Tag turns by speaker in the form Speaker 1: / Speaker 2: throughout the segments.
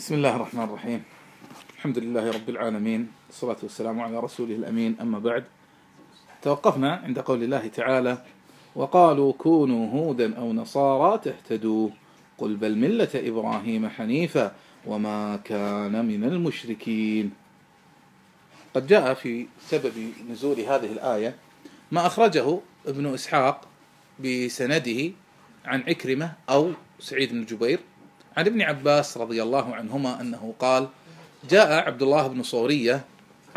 Speaker 1: بسم الله الرحمن الرحيم. الحمد لله رب العالمين، والصلاة والسلام على رسوله الأمين. أما بعد، توقفنا عند قول الله تعالى: وقالوا كونوا هودا أو نصارى تهتدوا قل بل ملة إبراهيم حنيفا وما كان من المشركين. قد جاء في سبب نزول هذه الآية ما أخرجه ابن إسحاق بسنده عن عكرمة أو سعيد بن جبير عن ابن عباس رضي الله عنهما أنه قال: جاء عبد الله بن صورية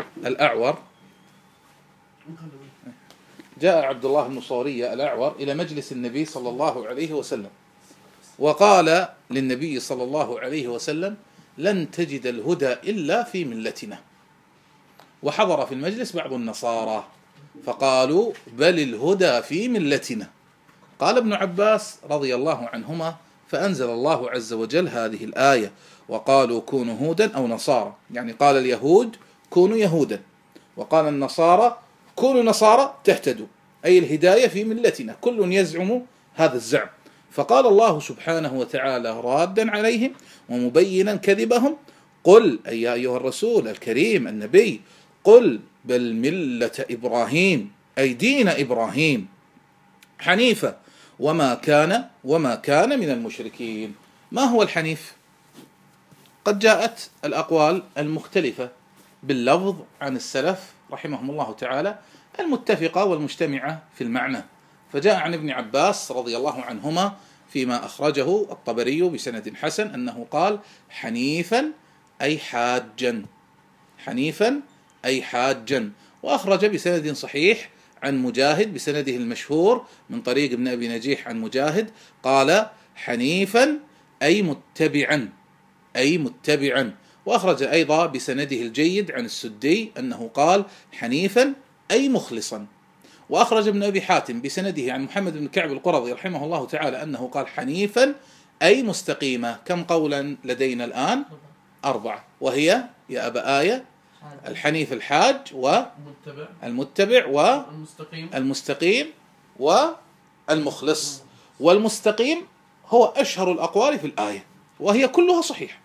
Speaker 1: الأعور إلى مجلس النبي صلى الله عليه وسلم، وقال للنبي صلى الله عليه وسلم: لن تجد الهدى إلا في ملتنا. وحضر في المجلس بعض النصارى فقالوا: بل الهدى في ملتنا. قال ابن عباس رضي الله عنهما: فأنزل الله عز وجل هذه الآية: وقالوا كونوا هودا أو نصارى، يعني قال اليهود كونوا يهودا، وقال النصارى كونوا نصارى تهتدوا، أي الهداية في ملتنا، كل يزعم هذا الزعم. فقال الله سبحانه وتعالى رادا عليهم ومبينا كذبهم: قل أي يا أيها الرسول الكريم النبي، قل بل ملة إبراهيم، أي دين إبراهيم، حنيفة وما كان من المشركين. ما هو الحنيف؟ قد جاءت الأقوال المختلفة باللفظ عن السلف رحمهم الله تعالى، المتفقة والمجتمعة في المعنى. فجاء عن ابن عباس رضي الله عنهما فيما أخرجه الطبري بسند حسن أنه قال: حنيفا أي حاجا، حنيفا أي حاجا. وأخرج بسند صحيح عن مجاهد بسنده المشهور من طريق ابن أبي نجيح عن مجاهد قال: حنيفا أي متبعا، أي متبعا. وأخرج أيضا بسنده الجيد عن السدي أنه قال: حنيفا أي مخلصا. وأخرج ابن أبي حاتم بسنده عن محمد بن كعب القرظي رحمه الله تعالى أنه قال: حنيفا أي مستقيمة. كم قولا لدينا الآن؟ 4، وهي يا أبا آية: الحنيف الحاج والمتبع والمستقيم والمخلص. والمستقيم هو أشهر الأقوال في الآية، وهي كلها صحيحة.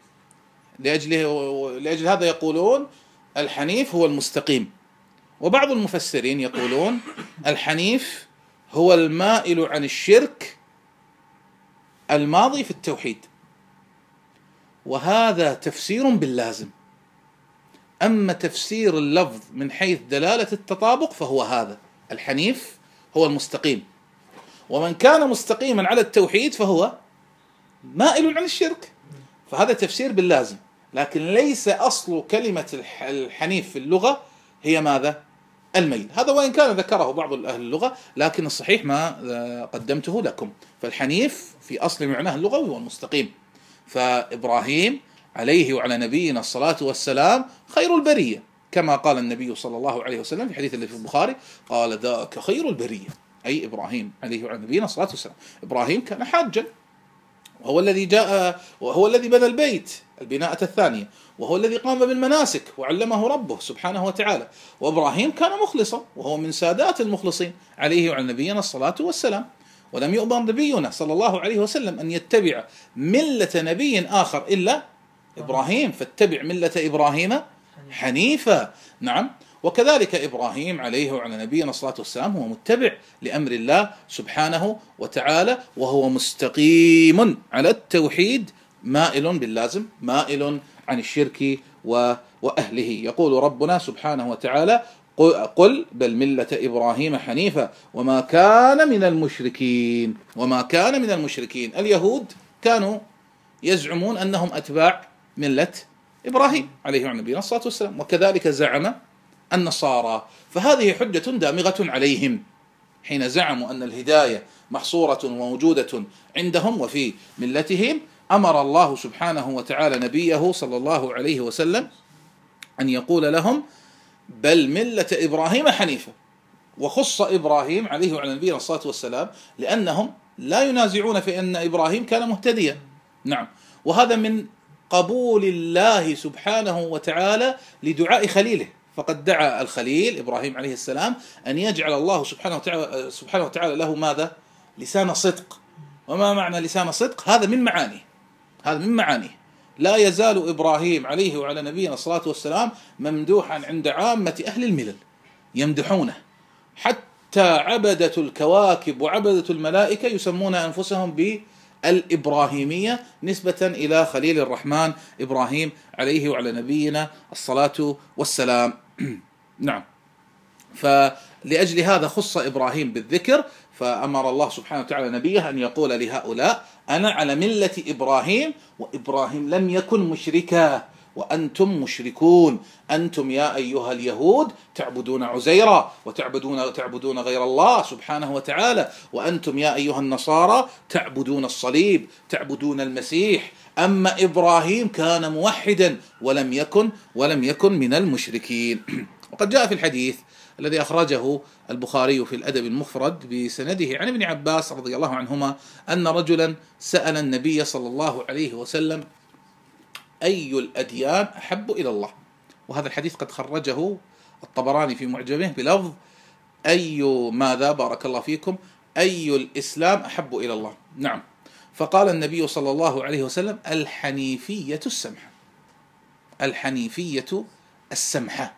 Speaker 1: لأجل هذا يقولون الحنيف هو المستقيم. وبعض المفسرين يقولون الحنيف هو المائل عن الشرك الماضي في التوحيد، وهذا تفسير باللازم. أما تفسير اللفظ من حيث دلالة التطابق فهو هذا: الحنيف هو المستقيم، ومن كان مستقيما على التوحيد فهو مائل عن الشرك، فهذا تفسير باللازم. لكن ليس أصل كلمة الحنيف في اللغة هي ماذا؟ الميل. هذا وإن كان ذكره بعض أهل اللغة، لكن الصحيح ما قدمته لكم. فالحنيف في أصل معناه اللغوي هو المستقيم. فإبراهيم عليه وعلى نبينا الصلاة والسلام خير البرية، كما قال النبي صلى الله عليه وسلم في حديث اللي في البخاري قال: ذاك خير البرية، أي إبراهيم عليه وعلى نبينا الصلاة والسلام. إبراهيم كان حاجا، وهو الذي جاء، وهو الذي بنى البيت البناءة الثانية، وهو الذي قام بالمناسك وعلمه ربه سبحانه وتعالى. وإبراهيم كان مخلصا، وهو من سادات المخلصين عليه وعلى نبينا الصلاة والسلام. ولم يؤمر نبينا صلى الله عليه وسلم أن يتبع ملة نبي آخر إلا إبراهيم، فاتبع ملة إبراهيم حنيفا. نعم. وكذلك إبراهيم عليه وعلى نبينا الصلاة والسلام هو متبع لأمر الله سبحانه وتعالى، وهو مستقيم على التوحيد، مائل باللازم، مائل عن الشرك وأهله. يقول ربنا سبحانه وتعالى: قل بل ملة إبراهيم حنيفا وما كان من المشركين. وما كان من المشركين. اليهود كانوا يزعمون أنهم أتباع ملة إبراهيم عليه وعلى نبينا الصلاة والسلام، وكذلك زعم النصارى. فهذه حجة دامغة عليهم حين زعموا أن الهداية محصورة وموجودة عندهم وفي ملتهم. أمر الله سبحانه وتعالى نبيه صلى الله عليه وسلم أن يقول لهم: بل ملة إبراهيم حنيفة. وخص إبراهيم عليه وعلى نبينا الصلاة والسلام لأنهم لا ينازعون في أن إبراهيم كان مهتديا. نعم. وهذا من قبول الله سبحانه وتعالى لدعاء خليله، فقد دعا الخليل إبراهيم عليه السلام أن يجعل الله سبحانه وتعالى له ماذا؟ لسان صدق. وما معنى لسان صدق؟ هذا من معانيه، لا يزال إبراهيم عليه وعلى نبينا الصلاة والسلام ممدوحا عند عامة أهل الملل، يمدحونه، حتى عبدة الكواكب وعبدة الملائكة يسمون أنفسهم بالإبراهيمية نسبة إلى خليل الرحمن إبراهيم عليه وعلى نبينا الصلاة والسلام. نعم. فلأجل هذا خص إبراهيم بالذكر، فأمر الله سبحانه وتعالى نبيه أن يقول لهؤلاء: أنا على ملة إبراهيم، وإبراهيم لم يكن مشركا وأنتم مشركون، أنتم يا أيها اليهود تعبدون عزيرا وتعبدون غير الله سبحانه وتعالى، وأنتم يا أيها النصارى تعبدون الصليب، تعبدون المسيح، أما إبراهيم كان موحدا ولم يكن من المشركين. وقد جاء في الحديث الذي أخرجه البخاري في الأدب المفرد بسنده عن ابن عباس رضي الله عنهما أن رجلا سأل النبي صلى الله عليه وسلم: أي الأديان أحب إلى الله؟ وهذا الحديث قد خرجه الطبراني في معجمه بلفظ أي ماذا بارك الله فيكم أي الإسلام أحب إلى الله. نعم. فقال النبي صلى الله عليه وسلم: الحنيفية السمحة. الحنيفية السمحة.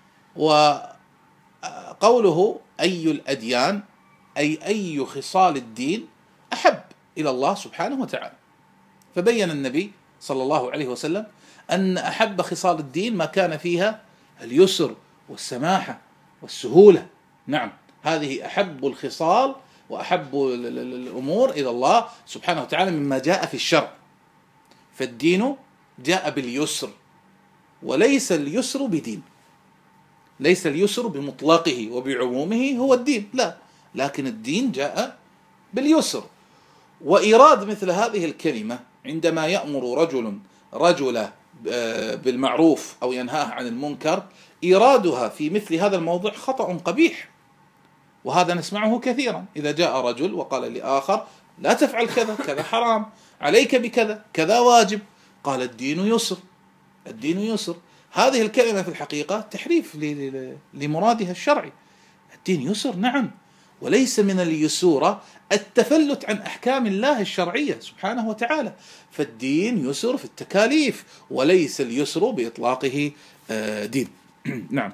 Speaker 1: وقوله أي الأديان أي خصال الدين أحب إلى الله سبحانه وتعالى. فبين النبي صلى الله عليه وسلم أن أحب خصال الدين ما كان فيها اليسر والسماحة والسهولة. نعم، هذه أحب الخصال وأحب الأمور إلى الله سبحانه وتعالى مما جاء في الشرع. فالدين جاء باليسر، وليس اليسر بدين، ليس اليسر بمطلقه وبعمومه هو الدين، لا، لكن الدين جاء باليسر. وإيراد مثل هذه الكلمة عندما يأمر رجل بالمعروف أو ينهاه عن المنكر، إيرادها في مثل هذا الموضوع خطأ قبيح، وهذا نسمعه كثيرا. إذا جاء رجل وقال لآخر: لا تفعل كذا، كذا حرام، عليك بكذا، كذا واجب، قال: الدين يسر، الدين يسر. هذه الكلمة في الحقيقة تحريف لمرادها الشرعي. الدين يسر، نعم، وليس من اليسورة التفلت عن أحكام الله الشرعية سبحانه وتعالى. فالدين يسر في التكاليف، وليس اليسر بإطلاقه دين. نعم.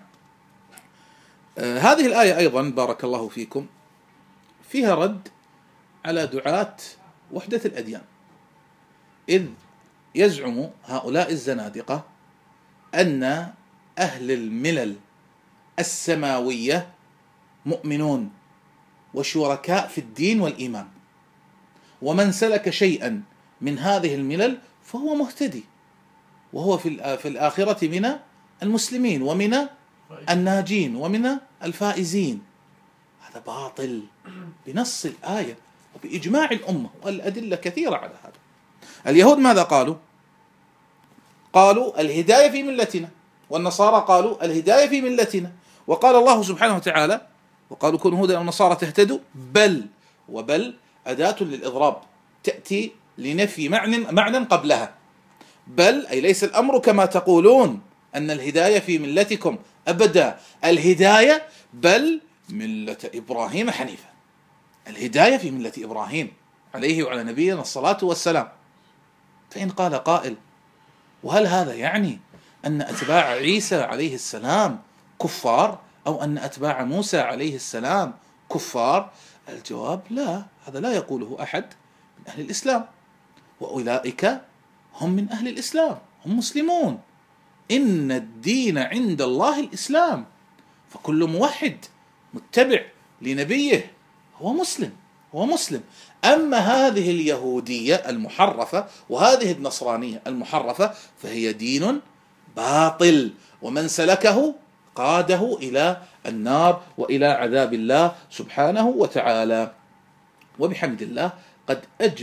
Speaker 1: هذه الآية أيضا بارك الله فيكم فيها رد على دعاة وحدة الأديان، إذ يزعم هؤلاء الزنادقة أن أهل الملل السماوية مؤمنون وشركاء في الدين والإيمان، ومن سلك شيئا من هذه الملل فهو مهتدي، وهو في الآخرة من المسلمين ومن الناجين ومن الفائزين. هذا باطل بنص الآية وبإجماع الأمة، والأدلة كثيرة على هذا. اليهود ماذا قالوا؟ قالوا الهداية في ملتنا، والنصارى قالوا الهداية في ملتنا. وقال الله سبحانه وتعالى: وقالوا كونوا هودا أو نصارى تهتدوا، بل، وبل أداة للإضراب تأتي لنفي معنى قبلها. بل أي ليس الأمر كما تقولون أن الهداية في ملتكم، أبدا، الهداية بل ملة إبراهيم حنيفا، الهداية في ملة إبراهيم عليه وعلى نبينا الصلاة والسلام. فإن قال قائل: وهل هذا يعني أن أتباع عيسى عليه السلام كفار، أو أن أتباع موسى عليه السلام كفار؟ الجواب: لا، هذا لا يقوله أحد من أهل الإسلام، وأولئك هم من أهل الإسلام، هم مسلمون. إن الدين عند الله الإسلام، فكل موحد متبع لنبيه هو مسلم. أما هذه اليهودية المحرفة وهذه النصرانية المحرفة فهي دين باطل، ومن سلكه قاده إلى النار وإلى عذاب الله سبحانه وتعالى. وبحمد الله قد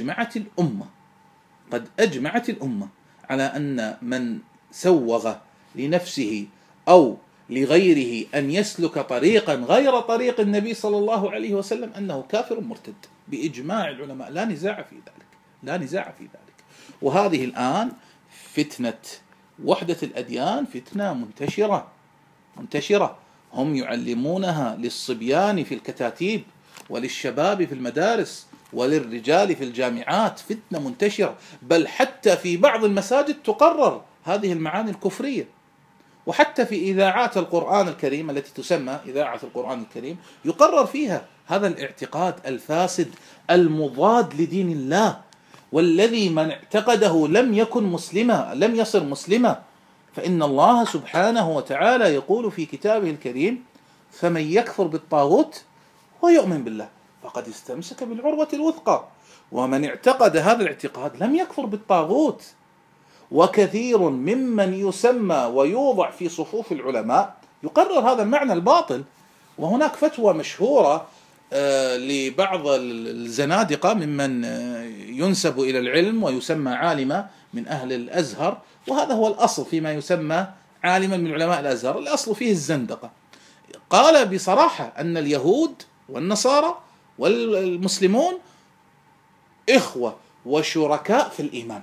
Speaker 1: أجمعت الأمة على أن من سوغ لنفسه أو لغيره أن يسلك طريقا غير طريق النبي صلى الله عليه وسلم أنه كافر مرتد بإجماع العلماء، لا نزاع في ذلك. وهذه الآن فتنة وحدة الأديان فتنة منتشرة، هم يعلمونها للصبيان في الكتاتيب وللشباب في المدارس وللرجال في الجامعات فتنة منتشرة، بل حتى في بعض المساجد تقرر هذه المعاني الكفرية. وحتى في إذاعات القرآن الكريم التي تسمى إذاعة القرآن الكريم يقرر فيها هذا الاعتقاد الفاسد المضاد لدين الله، والذي من اعتقده لم يكن مسلما، لم يصر مسلما. فإن الله سبحانه وتعالى يقول في كتابه الكريم: فمن يكفر بالطاغوت ويؤمن بالله فقد استمسك بالعروة الوثقى. ومن اعتقد هذا الاعتقاد لم يكفر بالطاغوت. وكثير ممن يسمى ويوضع في صفوف العلماء يقرر هذا المعنى الباطل. وهناك فتوى مشهورة لبعض الزنادقة ممن ينسب إلى العلم ويسمى عالما من أهل الأزهر، وهذا هو الأصل فيما يسمى عالما من علماء الأزهر، الأصل فيه الزندقة. قال بصراحة أن اليهود والنصارى والمسلمون إخوة وشركاء في الإيمان،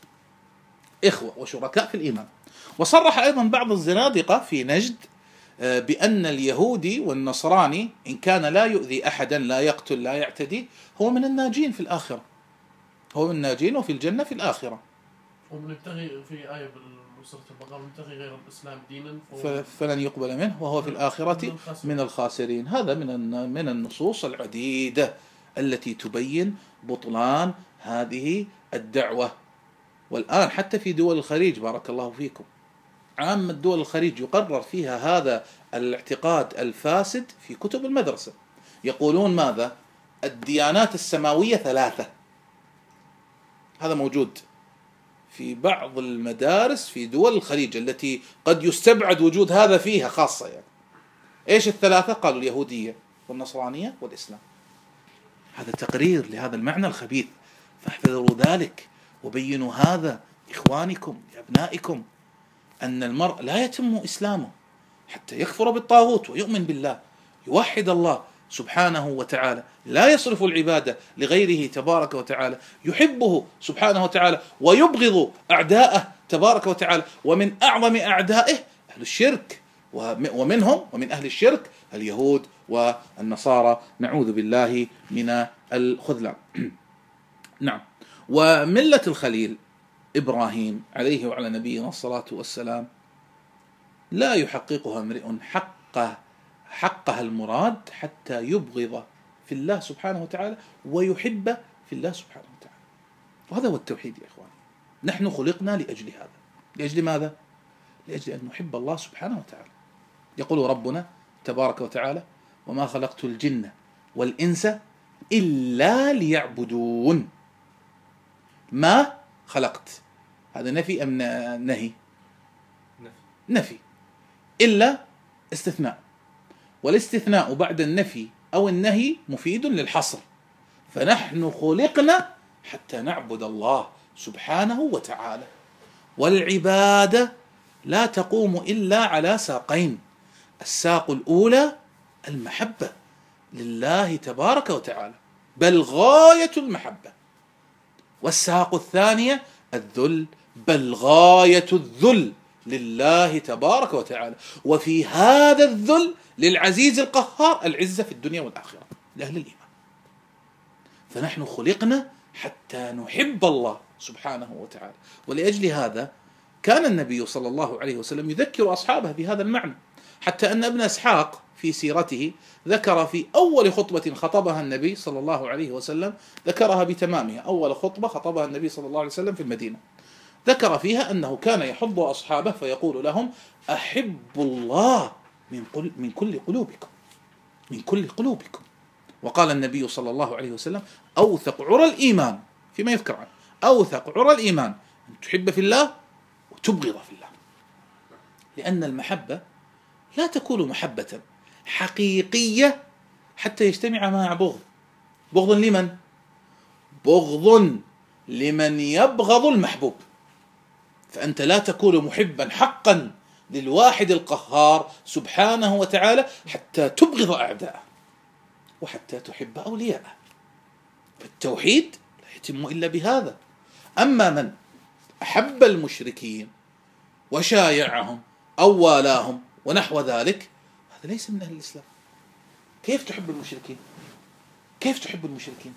Speaker 1: إخوة وشركاء في الإيمان. وصرح أيضا بعض الزنادقة في نجد بأن اليهودي والنصراني إن كان لا يؤذي أحدا، لا يقتل، لا يعتدي، هو من الناجين في الآخرة، هو من الناجين وفي الجنة في الآخرة.
Speaker 2: ومن يبتغي في آية بسورة البقرة: من يبتغي غير الإسلام دينا
Speaker 1: فلن يقبل منه وهو في الآخرة من الخاسرين. هذا من النصوص العديدة التي تبين بطلان هذه الدعوة. والآن حتى في دول الخليج بارك الله فيكم، عامة دول الخليج يقرر فيها هذا الاعتقاد الفاسد في كتب المدرسة. يقولون ماذا؟ الديانات السماوية 3. هذا موجود في بعض المدارس في دول الخليج التي قد يستبعد وجود هذا فيها خاصة. يعني إيش ال3؟ قالوا اليهودية والنصرانية والإسلام. هذا تقرير لهذا المعنى الخبيث، فاحذروا ذلك وبينوا هذا إخوانكم لأبنائكم، أن المرء لا يتم إسلامه حتى يكفر بالطاغوت ويؤمن بالله، يوحد الله سبحانه وتعالى، لا يصرف العبادة لغيره تبارك وتعالى، يحبه سبحانه وتعالى ويبغض أعداءه تبارك وتعالى. ومن أعظم أعدائه أهل الشرك، ومنهم ومن أهل الشرك اليهود والنصارى، نعوذ بالله من الخذلان. نعم. وملة الخليل إبراهيم عليه وعلى نبينا الصلاة والسلام لا يحققها امرئ حقها المراد حتى يبغض في الله سبحانه وتعالى ويحب في الله سبحانه وتعالى. وهذا هو التوحيد يا إخواني. نحن خلقنا لأجل هذا. لأجل ماذا؟ لأجل أن نحب الله سبحانه وتعالى. يقول ربنا تبارك وتعالى: وما خلقت الجن والإنس إلا ليعبدون. ما خلقت، هذا نفي أم نهي؟ نفي. إلا استثناء، والاستثناء بعد النفي أو النهي مفيد للحصر. فنحن خلقنا حتى نعبد الله سبحانه وتعالى. والعبادة لا تقوم إلا على ساقين: الساق الأولى المحبة لله تبارك وتعالى، بل غاية المحبة. والساق الثانية الذل، بل غاية الذل لله تبارك وتعالى. وفي هذا الذل للعزيز القهار العزة في الدنيا والآخرة لأهل الإيمان. فنحن خلقنا حتى نحب الله سبحانه وتعالى. ولأجل هذا كان النبي صلى الله عليه وسلم يذكر أصحابه بهذا المعنى، حتى أن ابن إسحاق في سيرته ذكر في أول خطبة خطبها النبي صلى الله عليه وسلم، ذكرها بتمامها، أول خطبة خطبها النبي صلى الله عليه وسلم في المدينة، ذكر فيها أنه كان يحض أصحابه فيقول لهم: أحبوا الله من كل قلوبكم، من كل قلوبكم. وقال النبي صلى الله عليه وسلم: أوثق عرى الإيمان، فيما يذكر عنه، أوثق عرى الإيمان أن تحب في الله وتبغض في الله. لأن المحبة لا تكون محبة حقيقية حتى يجتمع مع بغض. بغض لمن؟ بغض لمن يبغض المحبوب. فأنت لا تكون محبا حقا للواحد القهار سبحانه وتعالى حتى تبغض أعداءه وحتى تحب أولياءه. فالتوحيد لا يتم إلا بهذا. أما من أحب المشركين وشايعهم أو والاهم ونحو ذلك، هذا ليس من أهل الإسلام. كيف تحب المشركين؟ كيف تحب المشركين؟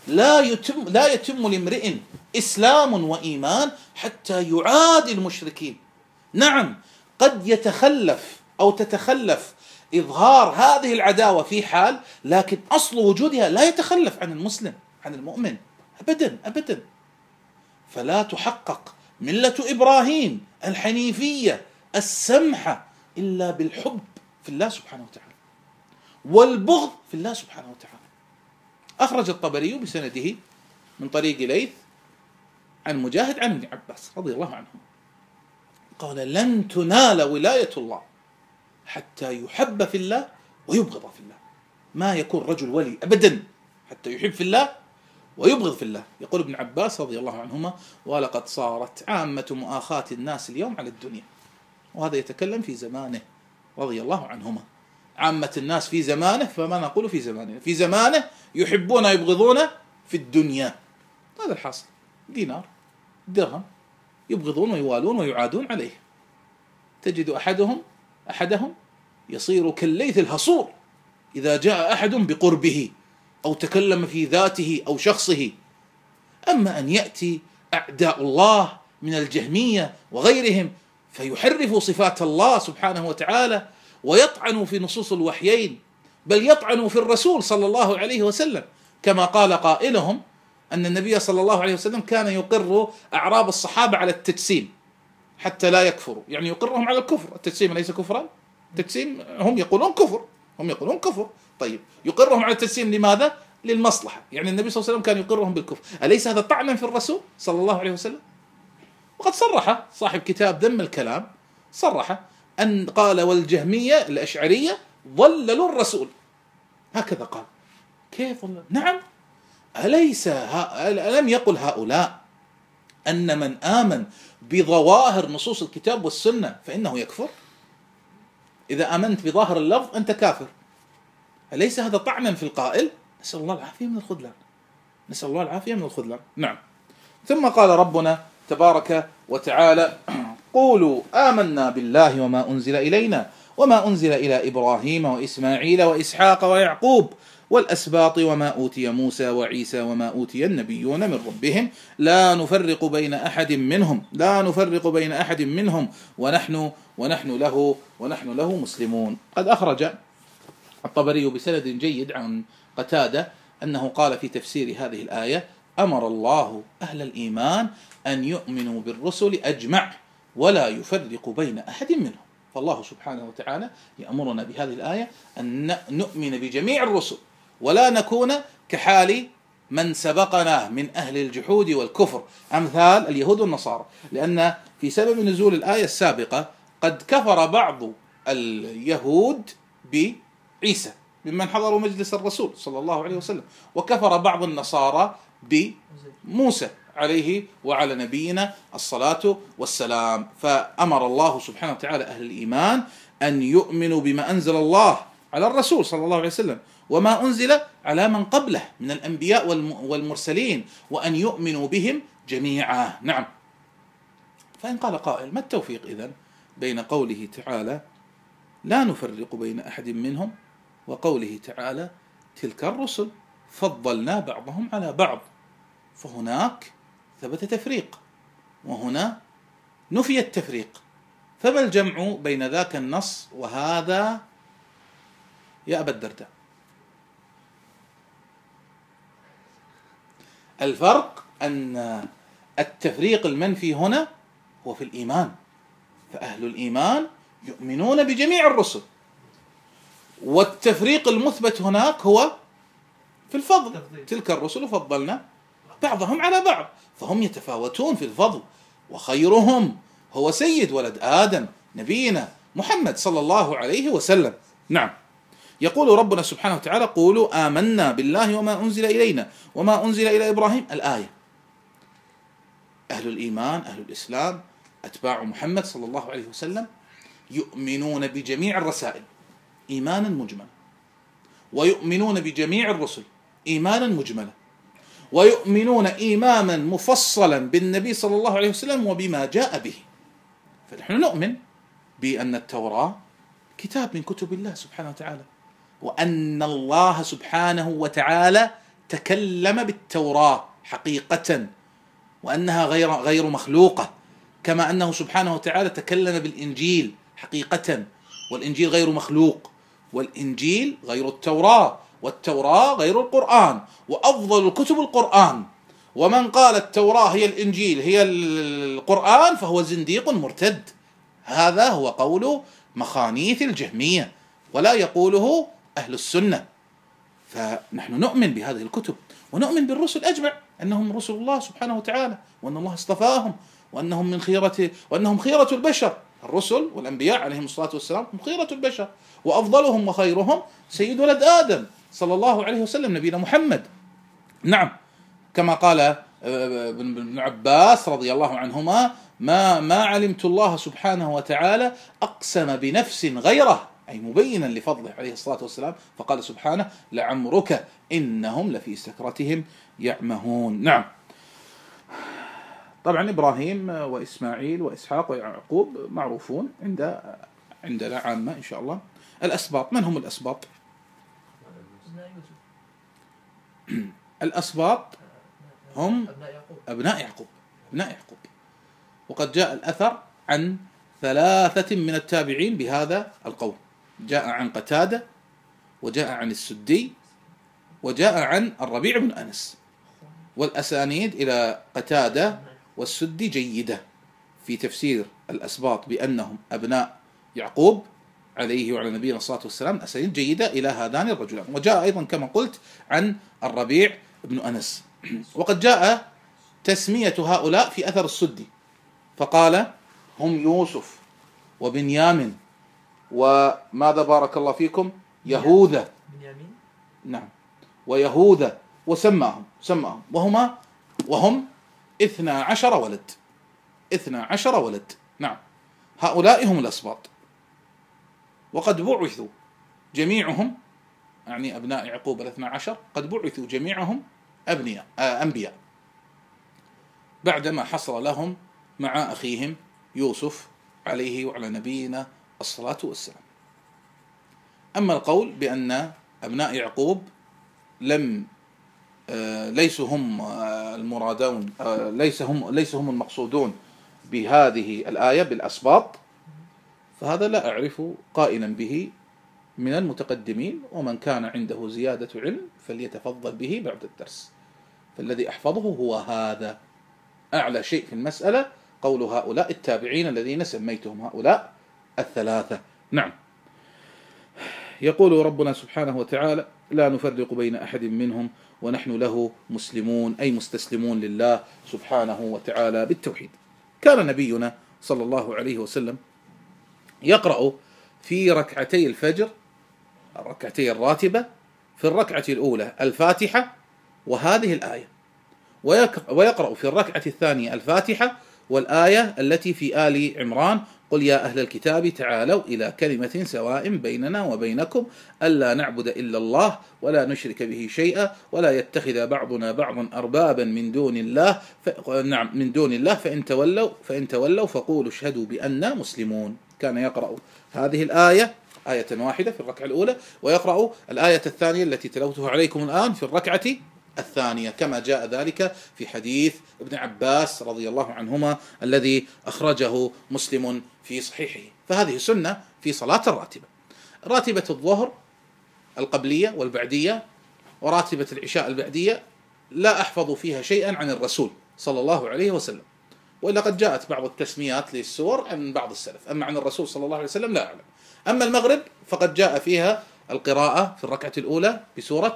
Speaker 1: لا يتم لامرئ إسلام وإيمان حتى يعادي المشركين. نعم، قد يتخلف أو تتخلف إظهار هذه العداوة في حال، لكن أصل وجودها لا يتخلف عن المسلم، عن المؤمن، أبدا أبدا. فلا تحقق ملة إبراهيم الحنيفية السمحة إلا بالحب في الله سبحانه وتعالى والبغض في الله سبحانه وتعالى. أخرج الطبري بسنده من طريق ليث عن مجاهد عن ابن عباس رضي الله عنه قال: لن تنال ولاية الله حتى يحب في الله ويبغض في الله. ما يكون رجل ولي أبدا حتى يحب في الله ويبغض في الله. يقول ابن عباس رضي الله عنهما: ولقد صارت عامة مؤاخاة الناس اليوم على الدنيا. وهذا يتكلم في زمانه رضي الله عنهما. عامة الناس في زمانه، فما نقول في زمانه، في زمانه يحبون يبغضون في الدنيا. هذا الحاصل، دينار درهم يبغضون ويوالون ويعادون عليه. تجد أحدهم يصير كالليث الهصور إذا جاء أحد بقربه أو تكلم في ذاته أو شخصه. أما أن يأتي أعداء الله من الجهمية وغيرهم فيحرفوا صفات الله سبحانه وتعالى ويطعنوا في نصوص الوحيين، بل يطعنوا في الرسول صلى الله عليه وسلم، كما قال قائلهم أن النبي صلى الله عليه وسلم كان يقر أعراب الصحابة على التجسيم حتى لا يكفروا، يعني يقرهم على الكفر. التجسيم ليس كفرا، التجسيم هم يقولون كفر، طيب يقرهم على التجسيم لماذا؟ للمصلحة. يعني النبي صلى الله عليه وسلم كان يقرهم بالكفر، أليس هذا طعنا في الرسول صلى الله عليه وسلم؟ وقد صرح صاحب كتاب ذم الكلام، صرح أن قال: والجهمية الأشعرية ضللوا الرسول. هكذا قال. كيف ضلل؟ نعم، ألم يقل هؤلاء أن من آمن بظواهر نصوص الكتاب والسنة فإنه يكفر؟ إذا آمنت بظاهر اللفظ أنت كافر. أليس هذا طعنا في القائل؟ نسأل الله العافية من الخذلان. نعم. ثم قال ربنا تبارك وتعالى: قولوا آمنا بالله وما أنزل إلينا وما أنزل إلى إبراهيم وإسماعيل وإسحاق ويعقوب والأسباط وما أوتي موسى وعيسى وما أوتي النبيون من ربهم لا نفرق بين أحد منهم ونحن له مسلمون. قد أخرج الطبري بسند جيد عن قتادة أنه قال في تفسير هذه الآية: أمر الله أهل الإيمان أن يؤمنوا بالرسل أجمع ولا يفرق بين أحد منهم. فالله سبحانه وتعالى يأمرنا بهذه الآية أن نؤمن بجميع الرسل ولا نكون كحال من سبقنا من أهل الجحود والكفر أمثال اليهود والنصارى، لأن في سبب نزول الآية السابقة قد كفر بعض اليهود بعيسى ممن حضروا مجلس الرسول صلى الله عليه وسلم، وكفر بعض النصارى بموسى عليه وعلى نبينا الصلاة والسلام. فأمر الله سبحانه وتعالى أهل الإيمان أن يؤمنوا بما أنزل الله على الرسول صلى الله عليه وسلم وما أنزل على من قبله من الأنبياء والمرسلين، وأن يؤمنوا بهم جميعا. نعم. فإن قال قائل: ما التوفيق إذن بين قوله تعالى لا نفرق بين أحد منهم وقوله تعالى تلك الرسل فضلنا بعضهم على بعض؟ فهناك ثبت تفريق وهنا نفي التفريق، فما الجمع بين ذاك النص وهذا يا أبا الدرداء؟ الفرق أن التفريق المنفي هنا هو في الإيمان، فأهل الإيمان يؤمنون بجميع الرسل، والتفريق المثبت هناك هو في الفضل، تلك الرسل فضلنا بعضهم على بعض، فهم يتفاوتون في الفضل، وخيرهم هو سيد ولد آدم نبينا محمد صلى الله عليه وسلم. نعم. يقول ربنا سبحانه وتعالى: قولوا آمنا بالله وما أنزل إلينا وما أنزل إلى إبراهيم. الآية. أهل الإيمان، أهل الإسلام، أتباع محمد صلى الله عليه وسلم يؤمنون بجميع الرسائل إيمانا مجملا، ويؤمنون بجميع الرسل إيمانا مجملا، ويؤمنون إيمانا مفصلا بالنبي صلى الله عليه وسلم وبما جاء به. فنحن نؤمن بأن التوراة كتاب من كتب الله سبحانه وتعالى، وأن الله سبحانه وتعالى تكلم بالتوراة حقيقة وأنها غير مخلوقة، كما أنه سبحانه وتعالى تكلم بالإنجيل حقيقة، والإنجيل غير مخلوق، والإنجيل غير التوراة، والتوراة غير القرآن، وأفضل الكتب القرآن. ومن قال التوراة هي الإنجيل هي القرآن فهو زنديق مرتد. هذا هو قول مخانيث الجهمية، ولا يقوله أهل السنة. فنحن نؤمن بهذه الكتب، ونؤمن بالرسل أجمع أنهم رسل الله سبحانه وتعالى، وأن الله اصطفاهم، وأنهم من خيرته، وأنهم خيرة البشر. الرسل والأنبياء عليهم الصلاة والسلام هم خيرة البشر، وأفضلهم وخيرهم سيد ولد آدم صلى الله عليه وسلم، نبينا محمد. نعم، كما قال ابن عباس رضي الله عنهما: ما علمت الله سبحانه وتعالى أقسم بنفس غيره، أي مبينا لفضله عليه الصلاة والسلام، فقال سبحانه: لعمرك إنهم لفي سكرتهم يعمهون. نعم. طبعا إبراهيم وإسماعيل وإسحاق ويعقوب معروفون عندنا عامة إن شاء الله. الأسباط، من هم الأسباط؟ الأسباط هم أبناء يعقوب. وقد جاء الأثر عن 3 من التابعين بهذا القول، جاء عن قتادة، وجاء عن السدي، وجاء عن الربيع بن أنس. والأسانيد إلى قتادة والسدي جيدة في تفسير الأسباط بأنهم أبناء يعقوب عليه وعلى نبينا الصلاة والسلام، أسانيد جيدة إلى هذان الرجلان. وجاء أيضا كما قلت عن الربيع بن أنس. وقد جاء تسمية هؤلاء في أثر السدي، فقال: هم يوسف وبنيامين وماذا بارك الله فيكم يهوذا. نعم، ويهوذا، وسماهم وهم 12 ولد. 12 ولد. نعم، هؤلاء هم الأسباط. وقد بعثوا جميعهم، يعني أبناء يعقوب 12، قد بعثوا جميعهم أنبياء بعدما حصل لهم مع أخيهم يوسف عليه وعلى نبينا الصلاة والسلام. أما القول بأن أبناء يعقوب ليسوا هم المرادون، ليس هم المقصودون بهذه الآية بالأسباط، فهذا لا أعرف قائلا به من المتقدمين، ومن كان عنده زيادة علم فليتفضل به بعد الدرس. فالذي أحفظه هو هذا. أعلى شيء في المسألة قول هؤلاء التابعين الذين سميتهم هؤلاء 3. نعم. يقول ربنا سبحانه وتعالى: لا نفرق بين أحد منهم ونحن له مسلمون، أي مستسلمون لله سبحانه وتعالى بالتوحيد. كان نبينا صلى الله عليه وسلم يقرأ في ركعتي الفجر، الركعتي الراتبة، في الركعة الأولى الفاتحة وهذه الآية، ويقرأ في الركعة الثانية الفاتحة والآية التي في آل عمران: قل يا أهل الكتاب تعالوا إلى كلمة سواء بيننا وبينكم ألا نعبد إلا الله ولا نشرك به شيئا ولا يتخذ بعضنا بعضا أربابا من دون الله فإن تولوا فقولوا اشهدوا بأننا مسلمون. كان يقرأ هذه الآية آية واحدة في الركعة الأولى، ويقرأ الآية الثانية التي تلوتها عليكم الآن في الركعة الثانية، كما جاء ذلك في حديث ابن عباس رضي الله عنهما الذي أخرجه مسلم في صحيحه. فهذه سنة في صلاة الراتبة. راتبة الظهر القبلية والبعدية وراتبة العشاء البعدية لا أحفظ فيها شيئا عن الرسول صلى الله عليه وسلم، وإلا قد جاءت بعض التسميات للسور عن بعض السلف، أما عن الرسول صلى الله عليه وسلم لا أعلم. أما المغرب فقد جاء فيها القراءة في الركعة الأولى بسورة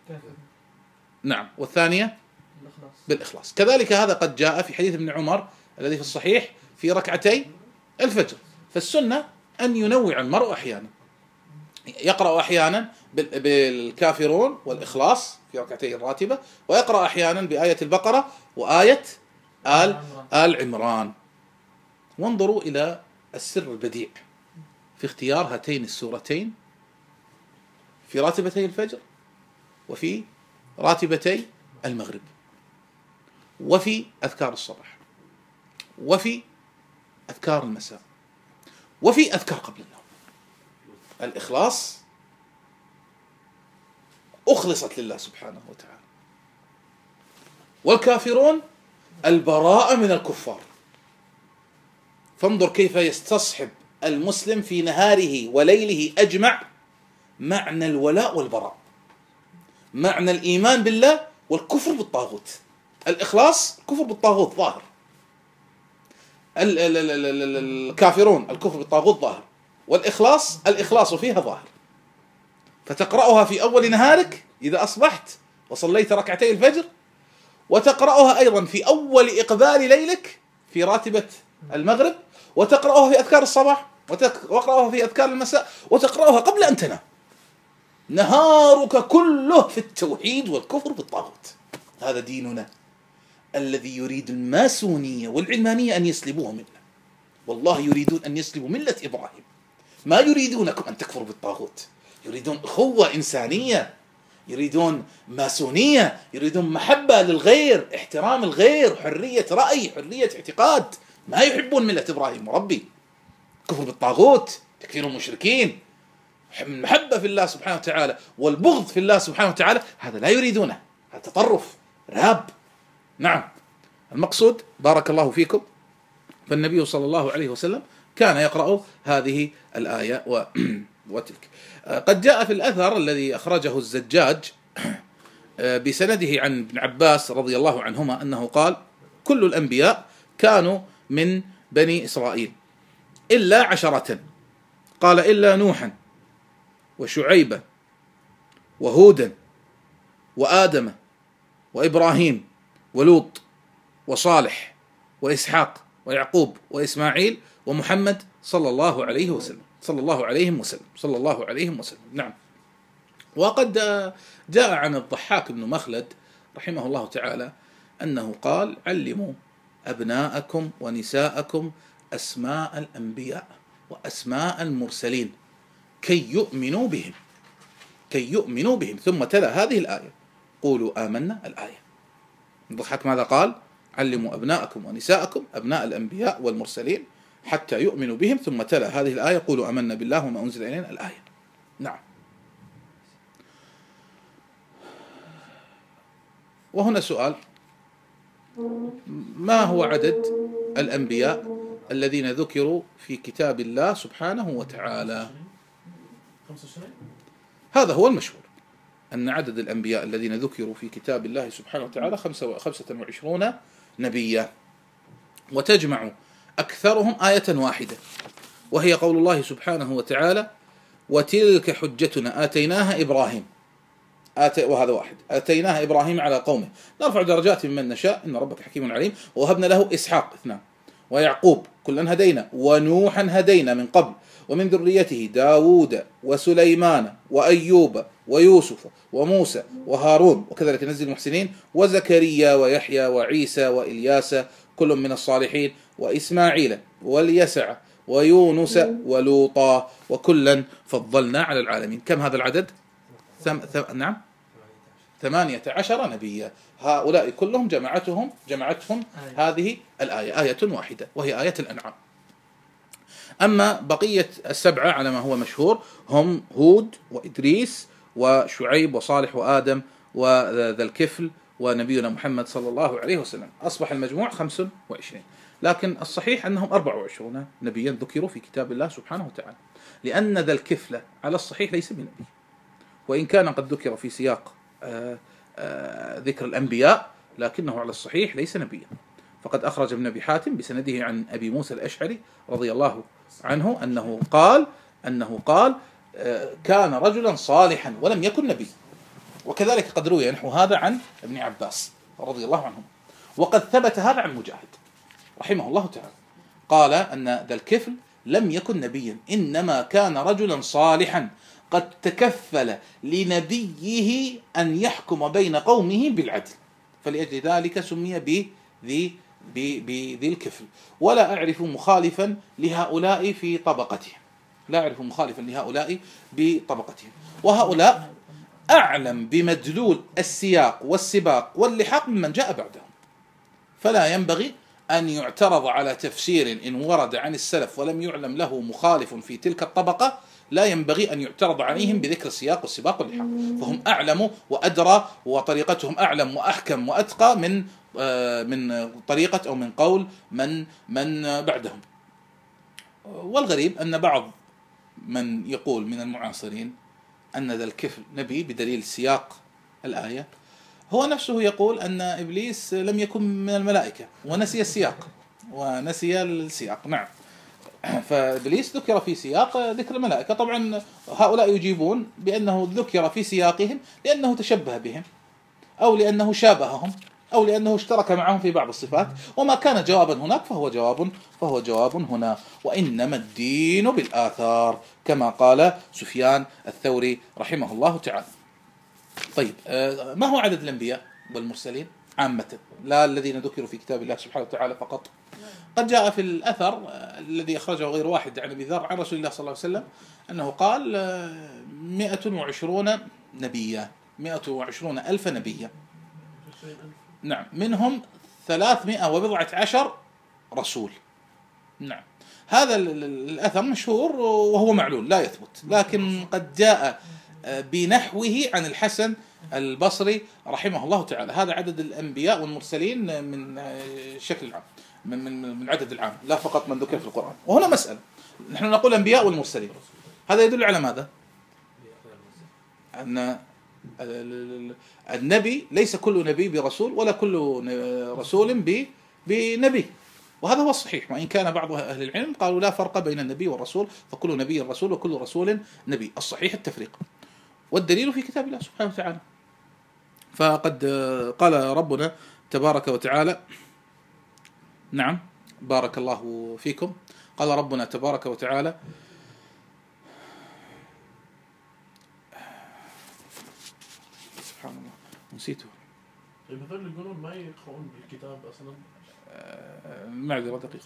Speaker 1: نعم، والثانية بالإخلاص. كذلك هذا قد جاء في حديث ابن عمر الذي في الصحيح في ركعتي الفجر. فالسنة أن ينوع المرء أحيانا، يقرأ أحيانا بالكافرون والإخلاص في ركعتي الراتبة، ويقرأ أحيانا بآية البقرة وآية آل عمران. وانظروا إلى السر البديع في اختيار هاتين السورتين في راتبتي الفجر وفي راتبتي المغرب وفي أذكار الصباح وفي أذكار المساء وفي أذكار قبل النوم. الإخلاص أخلصت لله سبحانه وتعالى، والكافرون البراءة من الكفار. فانظر كيف يستصحب المسلم في نهاره وليله أجمع معنى الولاء والبراء، معنى الإيمان بالله والكفر بالطاغوت. الإخلاص الكفر بالطاغوت ظاهر، الكافرون الكفر بالطاغوت ظاهر، والإخلاص الإخلاص فيها ظاهر. فتقرأها في أول نهارك إذا أصبحت وصليت ركعتي الفجر، وتقرأها أيضا في أول إقبال ليلك في راتبة المغرب، وتقرأها في أذكار الصباح، وتقرأها في أذكار المساء، وتقرأها قبل أن تنام. نهارك كله في التوحيد والكفر بالطاغوت. هذا ديننا الذي يريد الماسونية والعلمانية أن يسلبوه منا. والله يريدون أن يسلبوا ملة إبراهيم، ما يريدونكم أن تكفروا بالطاغوت. يريدون أخوة إنسانية، يريدون ماسونية، يريدون محبة للغير، احترام الغير، حرية رأي، حرية اعتقاد. ما يحبون ملة إبراهيم وربي. كفر بالطاغوت، تكفير المشركين، المحبة في الله سبحانه وتعالى والبغض في الله سبحانه وتعالى، هذا لا يريدونه، هذا تطرف راب. نعم، المقصود بارك الله فيكم، فالنبي صلى الله عليه وسلم كان يقرأ هذه الآية وتلك. قد جاء في الأثر الذي أخرجه الزجاج بسنده عن ابن عباس رضي الله عنهما أنه قال: كل الأنبياء كانوا من بني إسرائيل إلا 10، قال: إلا نوحا وشعيبا وهودا وآدم وإبراهيم ولوط وصالح وإسحاق ويعقوب وإسماعيل ومحمد صلى الله عليه وسلم، صلى الله عليهم وسلم، صلى الله عليهم وسلم. نعم. وقد جاء عن الضحاك بن مخلد رحمه الله تعالى أنه قال: علموا أبناءكم ونساءكم أسماء الأنبياء وأسماء المرسلين كي يؤمنوا بهم، كي يؤمنوا بهم. ثم تلا هذه الآية: قولوا آمنا. الآية الضحاك ماذا قال؟ علموا أبناءكم ونساءكم أبناء الأنبياء والمرسلين حتى يؤمنوا بهم، ثم تلا هذه الآية: قولوا آمنا بالله وما أنزل إلينا. الآية. نعم. وهنا سؤال: ما هو عدد الأنبياء الذين ذكروا في كتاب الله سبحانه وتعالى؟
Speaker 2: 25.
Speaker 1: هذا هو المشهور، أن عدد الأنبياء الذين ذكروا في كتاب الله سبحانه وتعالى 25 نبيا، وتجمع أكثرهم آية واحدة، وهي قول الله سبحانه وتعالى: وتلك حجتنا آتيناها إبراهيم. وهذا واحد: آتيناها إبراهيم على قومه نرفع درجات من نشاء إن ربك حكيم عليم. ووهبنا له إسحاق 2، ويعقوب كلا هدينا، ونوحا هدينا من قبل، ومن ذريته داود وسليمان وأيوب ويوسف وموسى وهارون وكذلك نزل المحسنين، وزكريا ويحيى وعيسى وإلياس كل من الصالحين، وإسماعيل واليسع ويونس ولوطا وكلا فضلنا على العالمين. كم هذا العدد؟ نعم 18 نبيا. هؤلاء كلهم جمعتهم هذه الآية، آية واحدة، وهي آية الأنعام. أما بقية 7 على ما هو مشهور هم هود وإدريس وشعيب وصالح وآدم وذا الكفل ونبينا محمد صلى الله عليه وسلم. أصبح المجموع 25، لكن الصحيح أنهم 24 نبيا ذكروا في كتاب الله سبحانه وتعالى، لأن ذا الكفل على الصحيح ليس بنبي، وإن كان قد ذكر في سياق ذكر الأنبياء، لكنه على الصحيح ليس نبيا. فقد أخرج ابن أبي حاتم بسنده عن أبي موسى الأشعري رضي الله عنه أنه قال كان رجلا صالحا ولم يكن نبي. وكذلك قد روي نحو هذا عن ابن عباس رضي الله عنه. وقد ثبت هذا عن مجاهد رحمه الله تعالى، قال أن ذا الكفل لم يكن نبيا، إنما كان رجلا صالحا قد تكفل لنبيه أن يحكم بين قومه بالعدل، فلأجل ذلك سمي بذي الكفل. ولا أعرف مخالفا لهؤلاء في طبقتهم، لا أعرف مخالفا لهؤلاء بطبقتهم. وهؤلاء أعلم بمدلول السياق والسباق واللحاق ممن جاء بعدهم، فلا ينبغي أن يعترض على تفسير إن ورد عن السلف ولم يعلم له مخالف في تلك الطبقة، لا ينبغي أن يعترض عليهم بذكر السياق والسباق واللحاق، فهم أعلم وأدرى، وطريقتهم أعلم وأحكم وأتقى من طريقة أو من قول من بعدهم. والغريب أن بعض من يقول من المعاصرين أن ذا الكفل نبي بدليل سياق الآية، هو نفسه يقول أن إبليس لم يكن من الملائكة ونسي السياق ونسي السياق. نعم، فإبليس ذكر في سياق ذكر الملائكة. طبعا هؤلاء يجيبون بأنه ذكر في سياقهم لأنه تشبه بهم، أو لأنه شابههم، أو لأنه اشترك معهم في بعض الصفات، وما كان جوابا هناك فهو جواب هنا. وإنما الدين بالآثار كما قال سفيان الثوري رحمه الله تعالى. طيب، ما هو عدد الأنبياء والمرسلين عامة، لا الذين ذكروا في كتاب الله سبحانه وتعالى فقط؟ قد جاء في الأثر الذي أخرجه غير واحد عن أبي ذر عن رسول الله صلى الله عليه وسلم أنه قال 120 نبيا، 120,000 نبيا. نعم، منهم 310 رسول. نعم، هذا الأثر مشهور وهو معلول لا يثبت، لكن قد جاء بنحوه عن الحسن البصري رحمه الله تعالى. هذا عدد الأنبياء والمرسلين من شكل عام، من عدد العام، لا فقط من ذكر في القرآن. وهنا مسألة، نحن نقول أنبياء والمرسلين، هذا يدل على ماذا؟ أن النبي ليس كل نبي برسول، ولا كل رسول بنبي، وهذا هو الصحيح. وإن كان بعض أهل العلم قالوا لا فرق بين النبي والرسول، فكل نبي رسول وكل رسول نبي. الصحيح التفريق، والدليل في كتاب الله سبحانه وتعالى. فقد قال ربنا تبارك وتعالى، نعم بارك الله فيكم، قال ربنا تبارك وتعالى سبحان الله نسيته.
Speaker 2: مثل يقولون ما يقرؤون بالكتاب أصلا،
Speaker 1: معذرة دقيقة.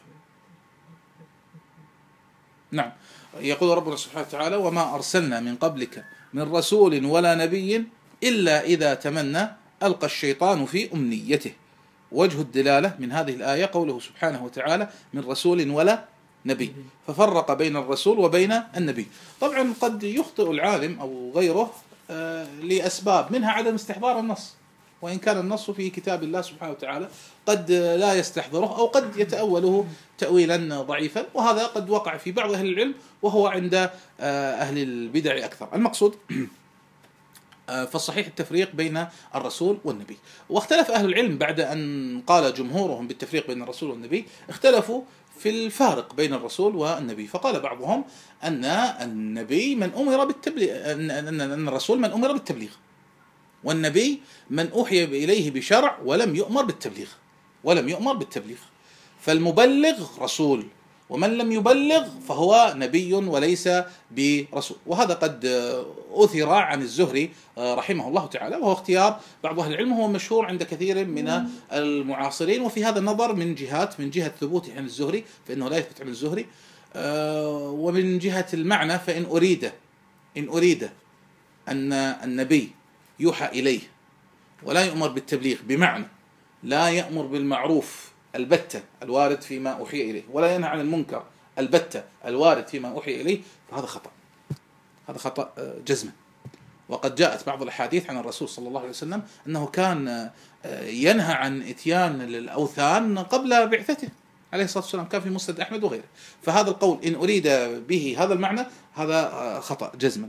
Speaker 1: نعم، يقول ربنا سبحانه وتعالى وما أرسلنا من قبلك من رسول ولا نبي إلا إذا تمنى ألقى الشيطان في أمنيته. وجه الدلالة من هذه الآية قوله سبحانه وتعالى من رسول ولا نبي، ففرق بين الرسول وبين النبي. طبعا قد يخطئ العالم أو غيره لأسباب، منها عدم استحضار النص، وإن كان النص في كتاب الله سبحانه وتعالى قد لا يستحضره، أو قد يتأوله تأويلا ضعيفا، وهذا قد وقع في بعض أهل العلم وهو عند أهل البدع أكثر. المقصود فالصحيح التفريق بين الرسول والنبي. واختلف أهل العلم بعد أن قال جمهورهم بالتفريق بين الرسول والنبي، اختلفوا في الفارق بين الرسول والنبي. فقال بعضهم أن النبي من أمر بالتبليغ، أن الرسول من أمر بالتبليغ، والنبي من أوحي إليه بشرع ولم يؤمر بالتبليغ. فالمبلغ رسول، ومن لم يبلغ فهو نبي وليس برسول. وهذا قد أثر عن الزهري رحمه الله تعالى، وهو اختيار بعض أهل العلم، هو مشهور عند كثير من المعاصرين. وفي هذا النظر من جهة ثبوته عن الزهري فإنه لا يثبت عن الزهري، ومن جهة المعنى فإن أريد أن النبي يوحى إليه ولا يؤمر بالتبليغ، بمعنى لا يأمر بالمعروف البتة الوارد فيما أوحي إليه، ولا ينهى عن المنكر البتة الوارد فيما أوحي إليه، فهذا خطأ جزما. وقد جاءت بعض الأحاديث عن الرسول صلى الله عليه وسلم أنه كان ينهى عن إتيان الأوثان قبل بعثته عليه الصلاة والسلام، كان في مسند أحمد وغيره. فهذا القول إن أريد به هذا المعنى هذا خطأ جزما.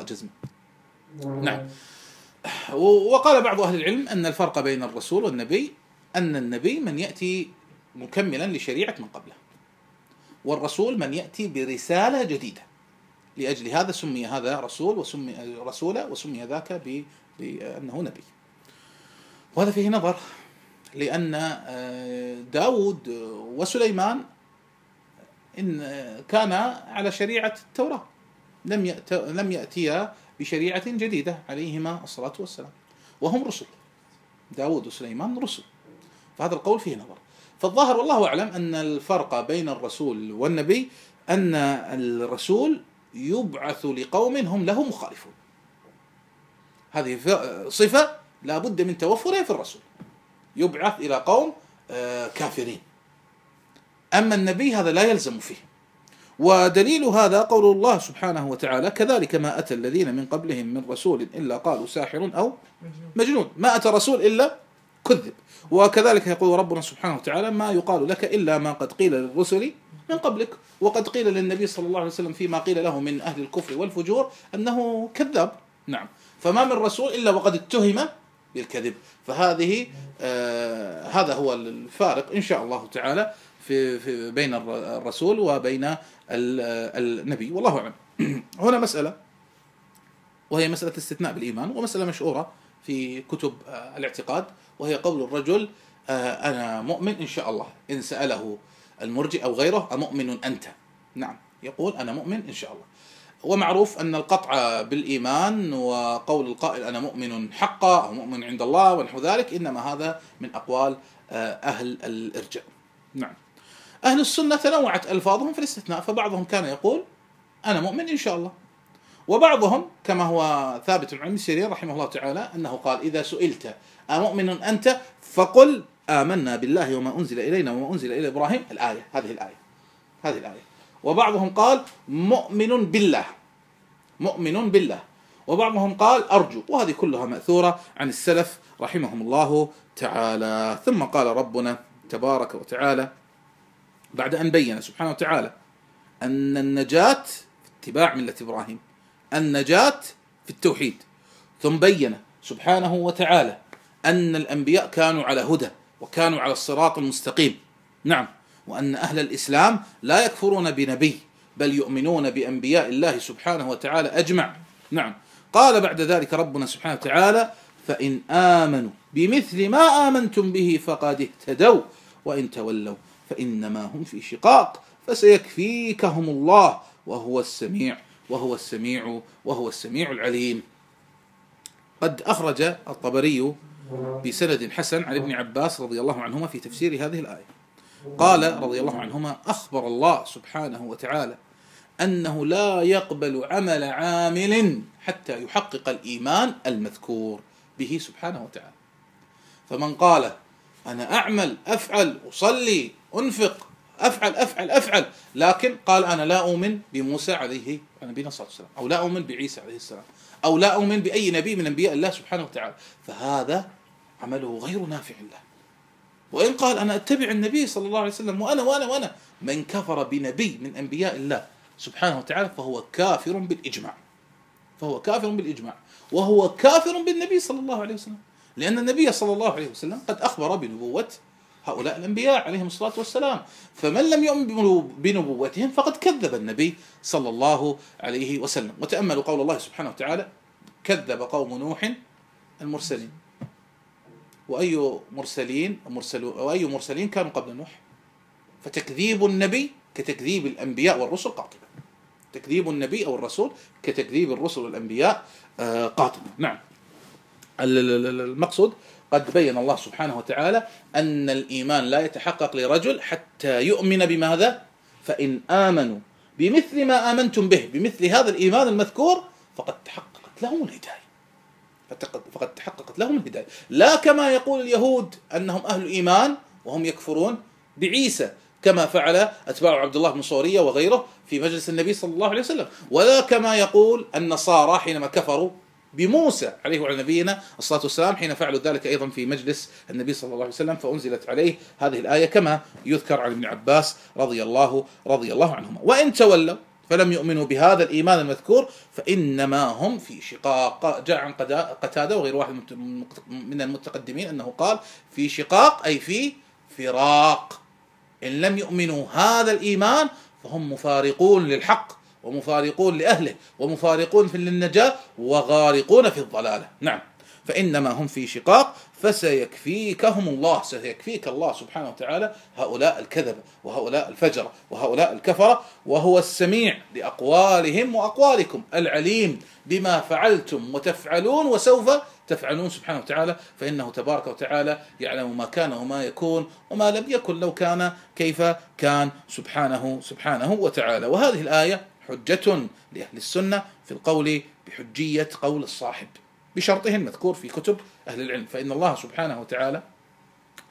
Speaker 1: نعم. وقال بعض أهل العلم أن الفرق بين الرسول والنبي أن النبي من يأتي مكملا لشريعة من قبله، والرسول من يأتي برسالة جديدة. لأجل هذا سمي هذا رسول وسمي رسولا، وسمي ذاك بأنه نبي. وهذا فيه نظر، لأن داود وسليمان إن كان على شريعة التوراة، لم يأتيا بشريعة جديدة عليهما الصلاة والسلام، وهم رسل. داود وسليمان رسل، فهذا القول فيه نظر. فالظاهر والله أعلم أن الفرق بين الرسول والنبي أن الرسول يبعث لقوم هم له مخالفون، هذه صفة لا بد من توفرها في الرسول. يبعث إلى قوم كافرين أما النبي هذا لا يلزم فيه. ودليل هذا قول الله سبحانه وتعالى: كذلك ما أتى الذين من قبلهم من رسول إلا قالوا ساحر أو مجنون. ما أتى رسول إلا كذب. وكذلك يقول ربنا سبحانه وتعالى: ما يقال لك إلا ما قد قيل للرسل من قبلك. وقد قيل للنبي صلى الله عليه وسلم فيما قيل له من أهل الكفر والفجور أنه كذاب. نعم. فما من رسول إلا وقد اتهم بالكذب. فهذه هذا هو الفارق إن شاء الله تعالى في بين الرسول وبين النبي، والله أعلم. هنا مسألة، وهي مسألة استثناء بالإيمان، ومسألة مشهورة في كتب الاعتقاد، وهي قول الرجل: أنا مؤمن إن شاء الله. إن سأله المرجئ أو غيره: أمؤمن أنت؟ نعم، يقول: أنا مؤمن إن شاء الله. ومعروف أن القطع بالإيمان وقول القائل أنا مؤمن حقا أو مؤمن عند الله ونحو ذلك إنما هذا من أقوال أهل الإرجاء. نعم. أهل السنة تنوعت ألفاظهم في الاستثناء، فبعضهم كان يقول: أنا مؤمن إن شاء الله. وبعضهم كما هو ثابت عن ابن سيرين رحمه الله تعالى أنه قال: إذا سئلت أمؤمن أنت فقل آمنا بالله وما أنزل إلينا وما أنزل إلى إبراهيم. الآية، هذه الآية. وبعضهم قال: مؤمن بالله، مؤمن بالله. وبعضهم قال: أرجو. وهذه كلها مأثورة عن السلف رحمهم الله تعالى. ثم قال ربنا تبارك وتعالى بعد أن بين سبحانه وتعالى أن النجاة في اتباع ملة إبراهيم، النجاة في التوحيد، ثم بين سبحانه وتعالى أن الأنبياء كانوا على هدى وكانوا على الصراط المستقيم. نعم. وأن أهل الإسلام لا يكفرون بنبي بل يؤمنون بأنبياء الله سبحانه وتعالى أجمع. نعم. قال بعد ذلك ربنا سبحانه وتعالى: فإن آمنوا بمثل ما آمنتم به فقد اهتدوا وإن تولوا فإنما هم في شقاق فسيكفيكهم الله وهو السميع العليم. قد أخرج الطبري بسند حسن عن ابن عباس رضي الله عنهما في تفسير هذه الآية، قال رضي الله عنهما: أخبر الله سبحانه وتعالى أنه لا يقبل عمل عامل حتى يحقق الإيمان المذكور به سبحانه وتعالى. فمن قال: أنا أعمل، أفعل، أصلي، أنفق، أفعل، لكن قال: أنا لا أؤمن بموسى عليه نبينا صلى الله عليه وسلم، أو لا أؤمن بعيسى عليه السلام، أو لا أؤمن بأي نبي من أنبياء الله سبحانه وتعالى، فهذا عمله غير نافع الله. وإن قال: أنا أتبع النبي صلى الله عليه وسلم وأنا من كفر بنبي من أنبياء الله سبحانه وتعالى فهو كافر بالإجماع، وهو كافر بالنبي صلى الله عليه وسلم، لأن النبي صلى الله عليه وسلم قد أخبر بنبوة هؤلاء الأنبياء عليهم الصلاة والسلام، فمن لم يؤمن بنبوتهم فقد كذب النبي صلى الله عليه وسلم. وتأملوا قول الله سبحانه وتعالى: كذب قوم نوح المرسلين. وأي مرسلين كانوا قبل نوح؟ فتكذيب النبي كتكذيب الأنبياء والرسل قاطبة، تكذيب النبي أو الرسول كتكذيب الرسل والأنبياء قاطبة. نعم. المقصود قد بين الله سبحانه وتعالى أن الإيمان لا يتحقق لرجل حتى يؤمن بماذا؟ فإن آمنوا بمثل ما آمنتم به، بمثل هذا الإيمان المذكور، فقد تحققت لهم الهداية، لا كما يقول اليهود أنهم أهل إيمان وهم يكفرون بعيسى كما فعل أتباع عبد الله بن صورية وغيره في مجلس النبي صلى الله عليه وسلم، ولا كما يقول النصارى حينما كفروا بموسى عليه وعلى نبينا الصلاة والسلام حين فعلوا ذلك أيضا في مجلس النبي صلى الله عليه وسلم، فأنزلت عليه هذه الآية كما يذكر عن ابن عباس رضي الله عنهما. وإن تولوا فلم يؤمنوا بهذا الإيمان المذكور فإنما هم في شقاق. جاء عن قتادة وغير واحد من المتقدمين أنه قال: في شقاق أي في فراق. إن لم يؤمنوا هذا الإيمان فهم مفارقون للحق ومفارقون لأهله ومفارقون في النجاة وغارقون في الضلالة. نعم. فإنما هم في شقاق فسيكفيكهم الله، سيكفيك الله سبحانه وتعالى هؤلاء الكذبة وهؤلاء الفجرة وهؤلاء الكفرة، وهو السميع لأقوالهم وأقوالكم، العليم بما فعلتم وتفعلون وسوف تفعلون سبحانه وتعالى، فإنه تبارك وتعالى يعلم ما كان وما يكون وما لم يكن لو كان كيف كان سبحانه وتعالى. وهذه الآية حجة لأهل السنة في القول بحجية قول الصاحب بشرطه المذكور في كتب أهل العلم، فإن الله سبحانه وتعالى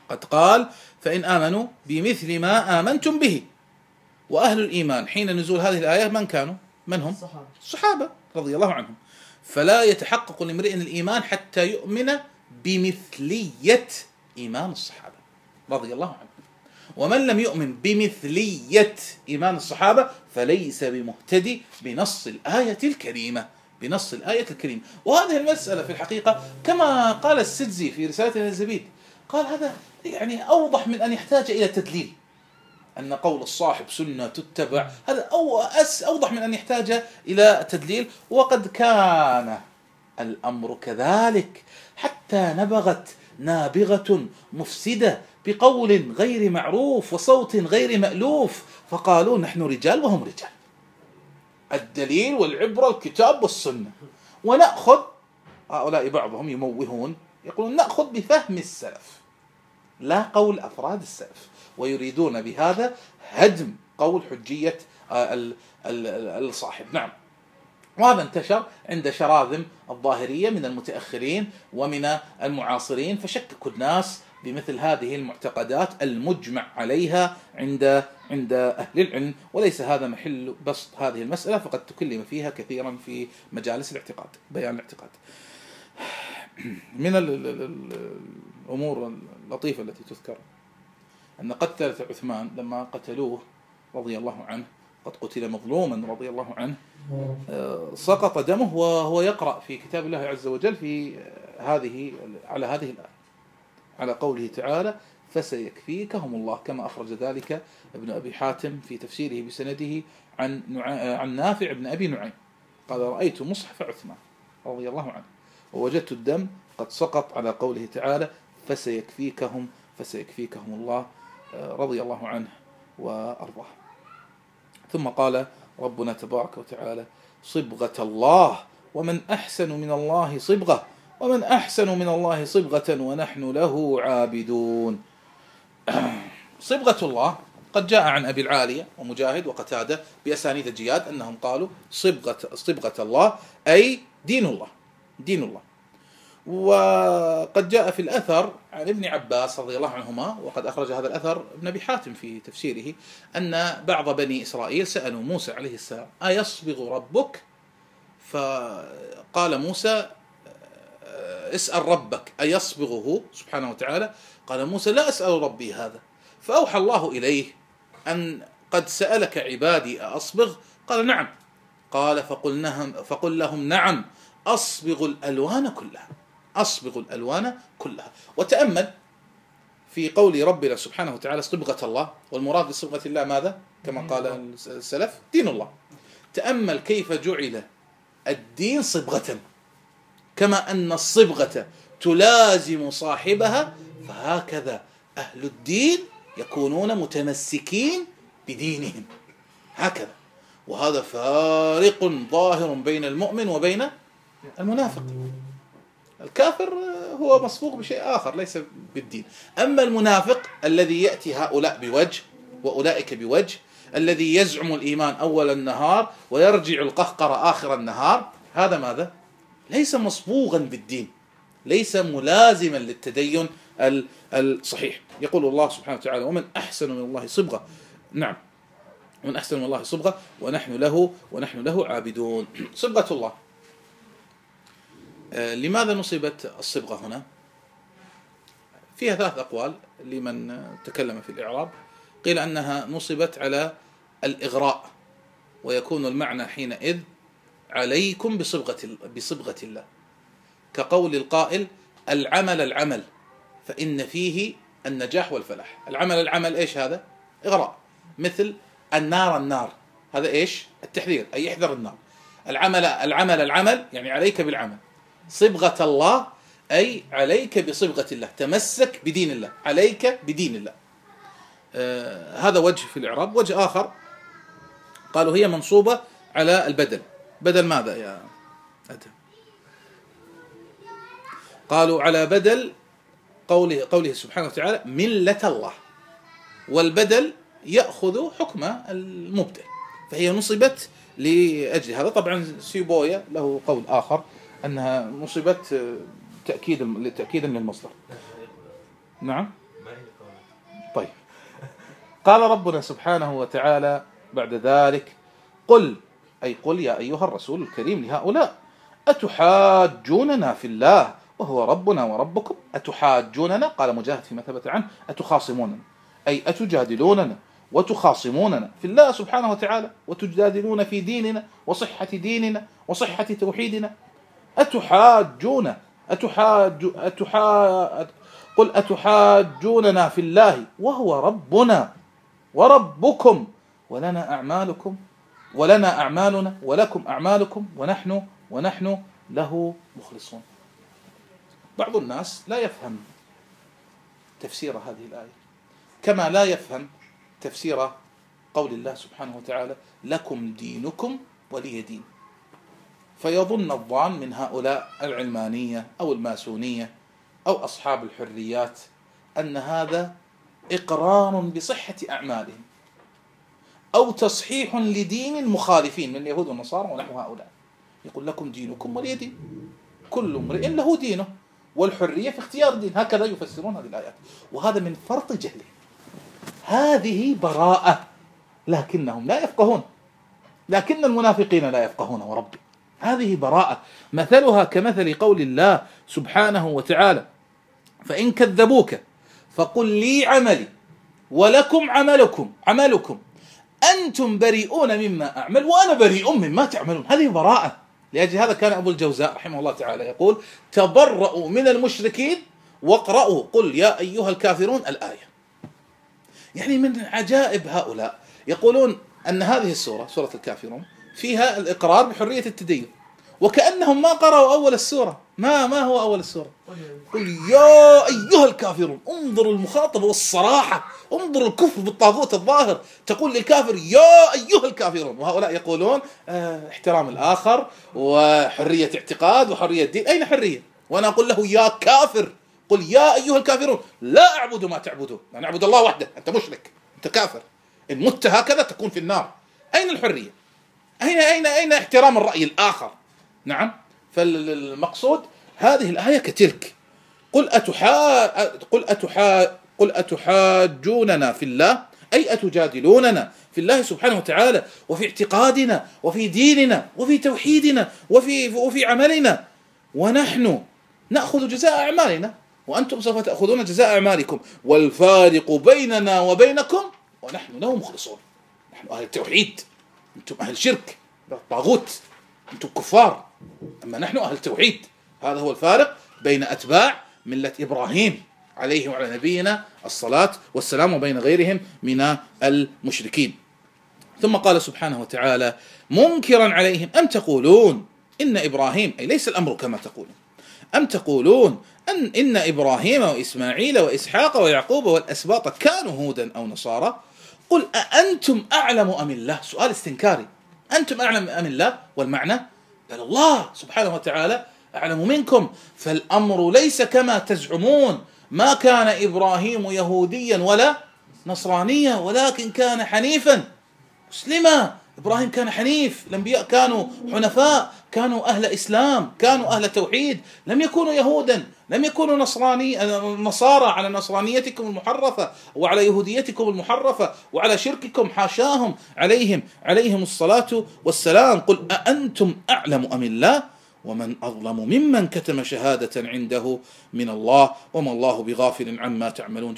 Speaker 1: قد قال فإن آمنوا بمثل ما آمنتم به. وأهل الإيمان حين نزول هذه الآية من كانوا؟ من هم؟ الصحابة رضي الله عنهم. فلا يتحقق لامرئ الإيمان حتى يؤمن بمثلية إيمان الصحابة رضي الله عنهم. ومن لم يؤمن بمثلية إيمان الصحابة فليس بمهتدي بنص الآية الكريمة، بنص الآية الكريمة. وهذه المسألة في الحقيقة كما قال السدزي في رسالته إلى الزبيد، قال هذا يعني أوضح من أن يحتاج إلى تدليل، أن قول الصاحب سنة تتبع، هذا أوضح من أن يحتاج إلى تدليل. وقد كان الأمر كذلك حتى نبغت نابغة مفسدة بقول غير معروف وصوت غير مألوف، فقالوا نحن رجال وهم رجال، الدليل والعبرة الكتاب والسنة، ونأخذ، هؤلاء بعضهم يموهون يقولون نأخذ بفهم السلف لا قول أفراد السلف، ويريدون بهذا هدم قول حجية الصاحب. نعم، وهذا انتشر عند شراذم الظاهرية من المتأخرين ومن المعاصرين، فشككوا الناس بمثل هذه المعتقدات المجمع عليها عند أهل العلم، وليس هذا محل بسط هذه المسألة، فقد تكلم فيها كثيرا في مجالس الاعتقاد، بيان الاعتقاد. من الأمور اللطيفة التي تذكر أن قتلة عثمان لما قتلوه رضي الله عنه، قد قتل مظلوما رضي الله عنه، سقط دمه وهو يقرأ في كتاب الله عز وجل في على هذه الآية، على قوله تعالى فسيكفيكهم الله، كما أخرج ذلك ابن أبي حاتم في تفسيره بسنده عن نافع ابن أبي نعيم قال رأيت مصحف عثمان رضي الله عنه ووجدت الدم قد سقط على قوله تعالى فسيكفيكهم الله رضي الله عنه وأرضاه. ثم قال ربنا تبارك وتعالى صبغة الله ومن أحسن من الله صبغة ومن أحسن من الله صبغة ونحن له عابدون. صبغة الله قد جاء عن أبي العالية ومجاهد وقتادة بأسانيد جياد أنهم قالوا صبغة الله أي دين الله. وقد جاء في الأثر عن ابن عباس رضي الله عنهما، وقد أخرج هذا الأثر ابن أبي حاتم في تفسيره، أن بعض بني إسرائيل سألوا موسى عليه السلام أيصبغ ربك؟ فقال موسى اسأل ربك أيصبغه سبحانه وتعالى؟ قال موسى لا أسأل ربي هذا، فأوحى الله إليه أن قد سألك عبادي أصبغ؟ قال نعم. قال فقل لهم نعم أصبغ الألوان كلها. وتأمل في قول ربنا سبحانه وتعالى صبغة الله، والمراد بصبغة الله ماذا؟ كما قال السلف دين الله. تأمل كيف جعل الدين صبغة، كما أن الصبغة تلازم صاحبها، فهكذا أهل الدين يكونون متمسكين بدينهم هكذا. وهذا فارق ظاهر بين المؤمن وبين المنافق. الكافر هو مصبوغ بشيء آخر ليس بالدين. أما المنافق الذي يأتي هؤلاء بوجه وأولئك بوجه، الذي يزعم الإيمان أول النهار ويرجع القهقر آخر النهار، هذا ماذا؟ ليس مصبوغا بالدين، ليس ملازما للتدين الصحيح. يقول الله سبحانه وتعالى ومن أحسن من الله صبغة. نعم، ومن أحسن من الله صبغة ونحن له عابدون. صبغة الله، لماذا نصبت الصبغة هنا؟ فيها 3 أقوال لمن تكلم في الإعراب. قيل أنها نصبت على الإغراء، ويكون المعنى حينئذ عليكم بصبغة الله، كقول القائل العمل فإن فيه النجاح والفلاح. العمل إيش هذا؟ إغراء. مثل النار، هذا إيش؟ التحذير، أي يحذر النار. العمل يعني عليك بالعمل. صبغة الله أي عليك بصبغة الله، تمسك بدين الله، عليك بدين الله. هذا وجه في الإعراب. وجه آخر قالوا هي منصوبة على البدل. بدل ماذا يا أدم؟ قالوا على بدل قوله سبحانه وتعالى ملة الله، والبدل يأخذ حكم المبدل، فهي نصبت لأجل هذا. طبعا سيبويا له قول آخر أنها نصبت تأكيدا للمصدر. نعم،
Speaker 3: ما هي
Speaker 1: قال ربنا سبحانه وتعالى بعد ذلك: قل، أي قل يا أيها الرسول الكريم لهؤلاء: أتحاجوننا في الله وهو ربنا وربكم؟ أتحاجوننا، قال مجاهد فيما ثبت عنه: أتخاصموننا، أي أتجادلوننا وتخاصموننا في الله سبحانه وتعالى، وتجادلون في ديننا وصحة ديننا وصحة توحيدنا. أتحاجون قل أتحاجوننا في الله وهو ربنا وربكم ولنا أعمالنا ولكم أعمالكم ونحن له مخلصون. بعض الناس لا يفهم تفسير هذه الآية، كما لا يفهم تفسير قول الله سبحانه وتعالى: لكم دينكم ولي دين، فيظن الظان من هؤلاء العلمانية أو الماسونية أو أصحاب الحريات أن هذا إقرار بصحة أعمالهم أو تصحيح لدين المخالفين من اليهود والنصارى ونحو هؤلاء. يقول: لكم دينكم ولي دين، كل امرئ له دينه، والحرية في اختيار الدين. هكذا يفسرون هذه الآيات، وهذا من فرط جهلهم. هذه براءة، لكنهم لا يفقهون، لكن المنافقين لا يفقهون وربي. هذه براءة مثلها كمثل قول الله سبحانه وتعالى: فإن كذبوك فقل لي عملي ولكم عملكم أنتم بريئون مما أعمل وأنا بريء مما تعملون. هذه براءة. لأجل هذا كان أبو الجوزاء رحمه الله تعالى يقول: تبرؤوا من المشركين واقرأوا قل يا أيها الكافرون الآية. يعني من عجائب هؤلاء يقولون أن هذه السورة، سورة الكافرون، فيها الإقرار بحرية التدين، وكأنهم ما قرأوا أول السورة. ما هو أول السورة؟ قل يا أيها الكافرون. انظروا المخاطبة والصراحة، انظروا الكفر بالطاغوت الظاهر. تقول للكافر يا أيها الكافرون، وهؤلاء يقولون احترام الآخر وحرية اعتقاد وحرية دين. أين حرية؟ وأنا أقول له يا كافر، قل يا أيها الكافرون لا أعبد ما تعبدون، أنا أعبد الله وحده، أنت مشرك، أنت كافر، إن مت هكذا تكون في النار. أين الحرية؟ أين احترام الرأي الآخر؟ نعم. فالمقصود هذه الآية كتلك: قل أتحاجوننا في الله، أي أتجادلوننا في الله سبحانه وتعالى وفي اعتقادنا وفي ديننا وفي توحيدنا وفي عملنا، ونحن نأخذ جزاء أعمالنا وأنتم سوف تأخذون جزاء أعمالكم، والفارق بيننا وبينكم ونحن له مخلصون. نحن أهل التوحيد، أنتم أهل الشرك طاغوت، أنتم كفار، أما نحن أهل التوحيد. هذا هو الفارق بين أتباع ملة إبراهيم عليه وعلى نبينا الصلاة والسلام وبين غيرهم من المشركين. ثم قال سبحانه وتعالى منكرا عليهم: أم تقولون إن إبراهيم، أي ليس الأمر كما تقولون، أم تقولون إن إبراهيم وإسماعيل وإسحاق ويعقوب والأسباط كانوا هودا أو نصارى؟ قل أأنتم أعلم أم الله؟ سؤال استنكاري. أنتم أعلم أم الله؟ والمعنى قال الله سبحانه وتعالى أعلم منكم. فالأمر ليس كما تزعمون، ما كان إبراهيم يهوديا ولا نصرانيا، ولكن كان حنيفا مسلما. إبراهيم كان حنيف، الأنبياء كانوا حنفاء، كانوا أهل إسلام، كانوا أهل توحيد، لم يكونوا يهودا، لم يكونوا نصارى على نصرانيتكم المحرفة وعلى يهوديتكم المحرفة وعلى شرككم، حاشاهم، عليهم الصلاة والسلام. قل أأنتم أعلم أم الله؟ ومن أظلم ممن كتم شهادة عنده من الله وما الله بغافل عما تعملون.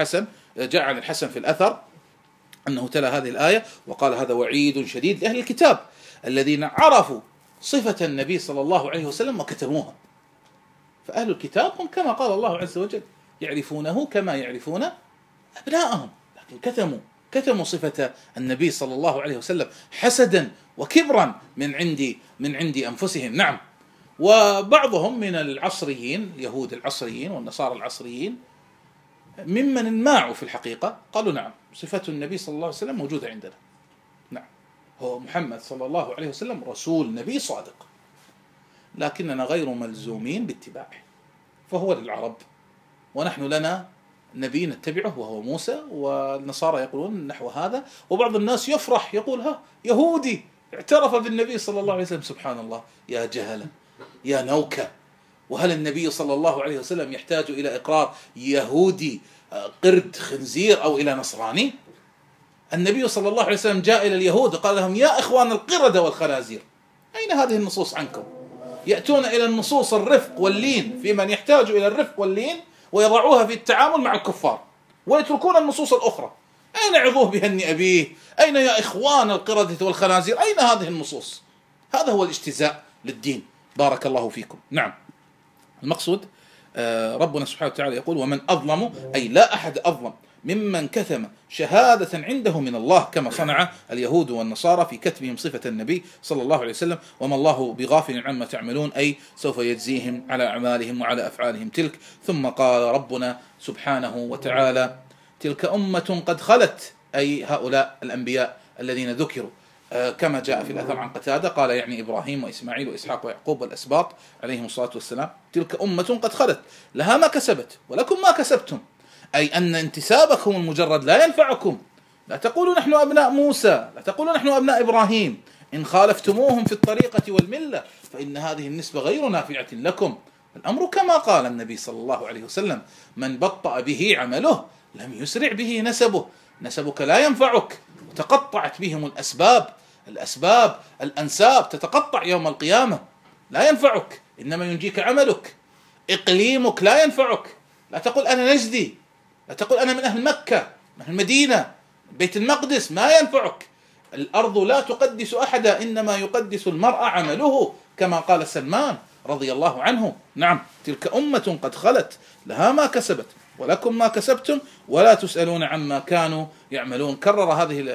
Speaker 1: جاء عن الحسن في الأثر أنه تلا هذه الآية وقال: هذا وعيد شديد لأهل الكتاب الذين عرفوا صفة النبي صلى الله عليه وسلم وكتموها. فأهل الكتاب هم كما قال الله عز وجل يعرفونه كما يعرفون أبناءهم، لكن كتموا صفة النبي صلى الله عليه وسلم حسدا وكبرا من عند أنفسهم. نعم. وبعضهم من العصريين، اليهود العصريين والنصارى العصريين، ممن انماعوا في الحقيقة قالوا: نعم، صفة النبي صلى الله عليه وسلم موجودة عندنا. نعم، هو محمد صلى الله عليه وسلم رسول نبي صادق، لكننا غير ملزومين باتباعه، فهو للعرب ونحن لنا نبي نتبعه وهو موسى. والنصارى يقولون نحو هذا، وبعض الناس يفرح يقول: يهودي اعترف بالنبي صلى الله عليه وسلم. سبحان الله، يا جهلة، يا نوكة. وهل النبي صلى الله عليه وسلم يحتاج إلى إقرار يهودي قرد خنزير أو إلى نصراني؟ النبي صلى الله عليه وسلم جاء إلى اليهود قال لهم يا إخوان القردة والخنازير، أين هذه النصوص عنكم؟ يأتون إلى النصوص الرفق واللين في من يحتاج إلى الرفق واللين ويضعوها في التعامل مع الكفار، ويتركون النصوص الأخرى. أين عظوه بهني أبيه؟ أين يا إخوان القردة والخنازير؟ أين هذه النصوص؟ هذا هو الاجتزاء للدين. بارك الله فيكم. نعم، المقصود ربنا سبحانه وتعالى يقول ومن أظلم، أي لا أحد أظلم ممن كتم شهادة عنده من الله، كما صنع اليهود والنصارى في كتبهم صفة النبي صلى الله عليه وسلم. وما الله بغافل عما تعملون، أي سوف يجزيهم على أعمالهم وعلى أفعالهم تلك. ثم قال ربنا سبحانه وتعالى تلك أمة قد خلت، أي هؤلاء الأنبياء الذين ذكروا، كما جاء في الأثر عن قتادة قال يعني إبراهيم وإسماعيل وإسحاق ويعقوب والأسباط عليهم الصلاة والسلام، تلك أمة قد خلت لها ما كسبت ولكم ما كسبتم، أي أن انتسابكم المجرد لا ينفعكم. لا تقولوا نحن أبناء موسى، لا تقولوا نحن أبناء إبراهيم، إن خالفتموهم في الطريقة والملة فإن هذه النسبة غير نافعة لكم. الأمر كما قال النبي صلى الله عليه وسلم من بطأ به عمله لم يسرع به نسبه. نسبك لا ينفعك، وتقطعت بهم الأسباب الأنساب تتقطع يوم القيامة، لا ينفعك، إنما ينجيك عملك. إقليمك لا ينفعك، لا تقول أنا نجدي، لا تقول أنا من أهل مكة، من أهل المدينة، بيت المقدس، ما ينفعك. الأرض لا تقدس أحدا، إنما يقدس المرء عمله، كما قال سلمان رضي الله عنه. نعم، تلك أمة قد خلت لها ما كسبت ولكم ما كسبتم ولا تسألون عما كانوا يعملون. كرر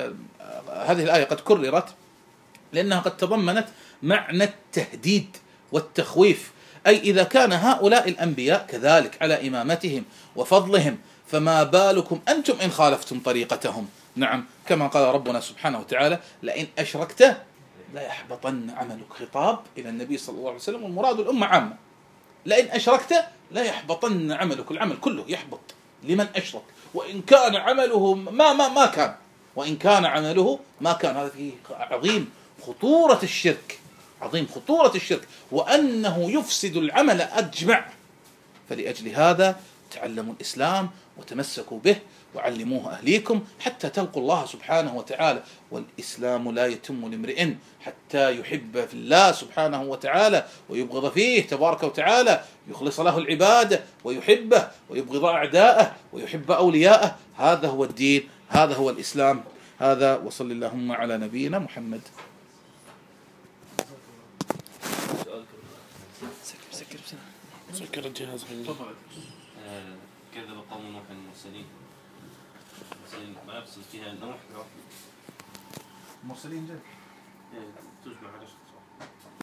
Speaker 1: هذه الآية، قد كررت لأنها قد تضمنت معنى التهديد والتخويف، أي إذا كان هؤلاء الأنبياء كذلك على إمامتهم وفضلهم، فما بالكم أنتم إن خالفتم طريقتهم. نعم، كما قال ربنا سبحانه وتعالى لئن أشركت لا يحبطن عملك، خطاب إلى النبي صلى الله عليه وسلم، والمراد الأمة عامة. لئن أشركت لا يحبطن عملك، العمل كله يحبط لمن أشرك، وإن كان عمله ما كان، وإن كان عمله ما كان. هذا فيه عظيم خطورة الشرك، عظيم خطورة الشرك، وأنه يفسد العمل أجمع. فلأجل هذا تعلموا الإسلام وتمسكوا به وعلموه أهليكم حتى تلقوا الله سبحانه وتعالى. والإسلام لا يتم لامرئ حتى يحب في الله سبحانه وتعالى ويبغض فيه تبارك وتعالى، يخلص له العبادة ويحبه ويبغض أعداءه ويحب أولياءه. هذا هو الدين، هذا هو الإسلام. هذا، وصل اللهم على نبينا محمد.
Speaker 2: سكر الجهاز.
Speaker 3: كذب قوم نوح المرسلين ما يقصد فيها نوح
Speaker 1: المرسلين جد
Speaker 3: تجمع على شخص.